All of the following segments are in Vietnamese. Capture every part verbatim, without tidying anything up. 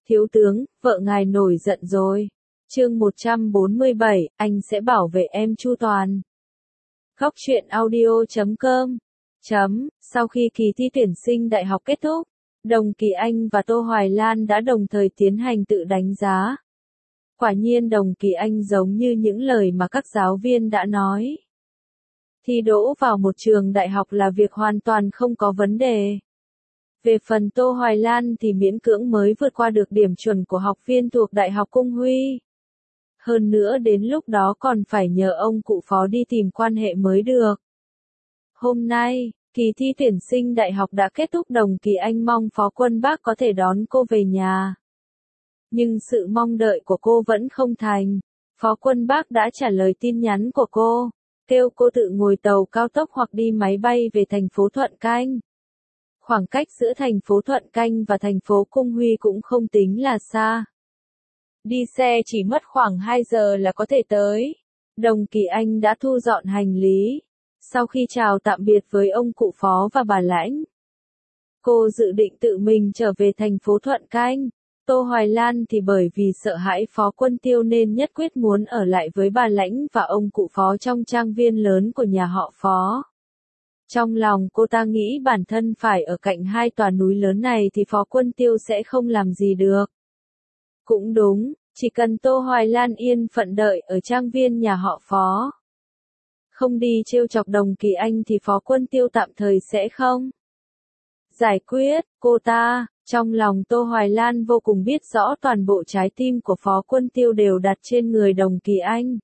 Thiếu tướng, vợ ngài nổi giận rồi. Chương một trăm bốn mươi bảy, anh sẽ bảo vệ em chu toàn. Góc truyện audio chấm com. Chấm, sau khi kỳ thi tuyển sinh đại học kết thúc, Đồng Kỳ Anh và Tô Hoài Lan đã đồng thời tiến hành tự đánh giá. Quả nhiên Đồng Kỳ Anh giống như những lời mà các giáo viên đã nói. Thi đỗ vào một trường đại học là việc hoàn toàn không có vấn đề. Về phần Tô Hoài Lan thì miễn cưỡng mới vượt qua được điểm chuẩn của học viên thuộc Đại học Cung Huy. Hơn nữa đến lúc đó còn phải nhờ ông cụ phó đi tìm quan hệ mới được. Hôm nay, kỳ thi tuyển sinh đại học đã kết thúc. Đồng Kỳ Anh mong Phó Quân Bác có thể đón cô về nhà. Nhưng sự mong đợi của cô vẫn không thành. Phó Quân Bác đã trả lời tin nhắn của cô, kêu cô tự ngồi tàu cao tốc hoặc đi máy bay về thành phố Thuận Canh. Khoảng cách giữa thành phố Thuận Canh và thành phố Cung Huy cũng không tính là xa. Đi xe chỉ mất khoảng hai giờ là có thể tới. Đồng Kỳ Anh đã thu dọn hành lý. Sau khi chào tạm biệt với ông cụ phó và bà Lãnh, cô dự định tự mình trở về thành phố Thuận Canh. Tô Hoài Lan thì bởi vì sợ hãi Phó Quân Tiêu nên nhất quyết muốn ở lại với bà Lãnh và ông cụ phó trong trang viên lớn của nhà họ Phó. Trong lòng cô ta nghĩ bản thân phải ở cạnh hai tòa núi lớn này thì Phó Quân Tiêu sẽ không làm gì được. Cũng đúng, chỉ cần Tô Hoài Lan yên phận đợi ở trang viên nhà họ Phó, không đi trêu chọc Đồng Kỳ Anh thì Phó Quân Tiêu tạm thời sẽ không giải quyết cô ta. Trong lòng Tô Hoài Lan vô cùng biết rõ toàn bộ trái tim của Phó Quân Tiêu đều đặt trên người Đồng Kỳ Anh.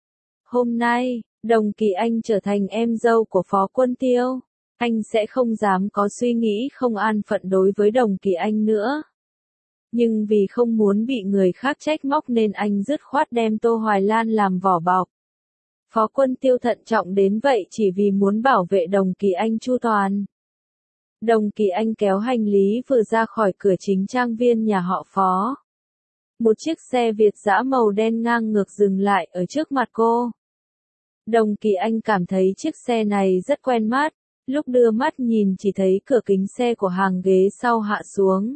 Hôm nay, Đồng Kỳ Anh trở thành em dâu của Phó Quân Tiêu. Anh sẽ không dám có suy nghĩ không an phận đối với Đồng Kỳ Anh nữa. Nhưng vì không muốn bị người khác trách móc nên anh dứt khoát đem Tô Hoài Lan làm vỏ bọc. Phó Quân Tiêu thận trọng đến vậy chỉ vì muốn bảo vệ Đồng Kỳ Anh chu toàn. Đồng Kỳ Anh kéo hành lý vừa ra khỏi cửa chính trang viên nhà họ Phó. Một chiếc xe Việt dã màu đen ngang ngược dừng lại ở trước mặt cô. Đồng Kỳ Anh cảm thấy chiếc xe này rất quen mắt, lúc đưa mắt nhìn chỉ thấy cửa kính xe của hàng ghế sau hạ xuống.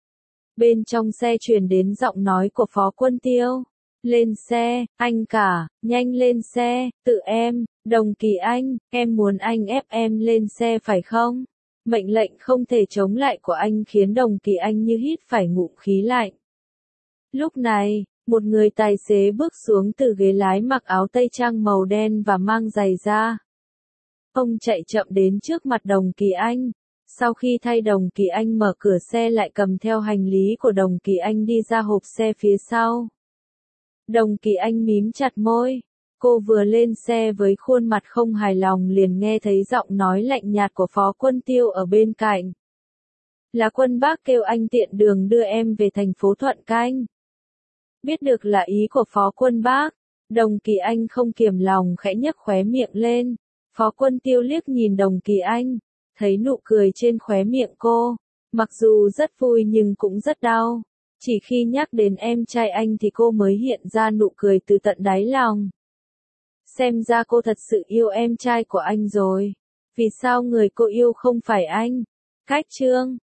Bên trong xe truyền đến giọng nói của Phó Quân Tiêu. Lên xe, anh cả, nhanh lên xe, tự em. Đồng Kỳ Anh, em muốn anh ép em lên xe phải không? Mệnh lệnh không thể chống lại của anh khiến Đồng Kỳ Anh như hít phải ngụm khí lạnh. Lúc này, một người tài xế bước xuống từ ghế lái mặc áo tây trang màu đen và mang giày da. Ông chạy chậm đến trước mặt Đồng Kỳ Anh. Sau khi thay Đồng Kỳ Anh mở cửa xe lại cầm theo hành lý của Đồng Kỳ Anh đi ra hộp xe phía sau. Đồng Kỳ Anh mím chặt môi. Cô vừa lên xe với khuôn mặt không hài lòng liền nghe thấy giọng nói lạnh nhạt của Phó Quân Tiêu ở bên cạnh. Là Quân Bác kêu anh tiện đường đưa em về thành phố Thuận Canh. Biết được là ý của Phó Quân Bác, Đồng Kỳ Anh không kiềm lòng khẽ nhếch khóe miệng lên. Phó Quân Tiêu liếc nhìn Đồng Kỳ Anh, thấy nụ cười trên khóe miệng cô, mặc dù rất vui nhưng cũng rất đau. Chỉ khi nhắc đến em trai anh thì cô mới hiện ra nụ cười từ tận đáy lòng. Xem ra cô thật sự yêu em trai của anh rồi. Vì sao người cô yêu không phải anh? Cách chương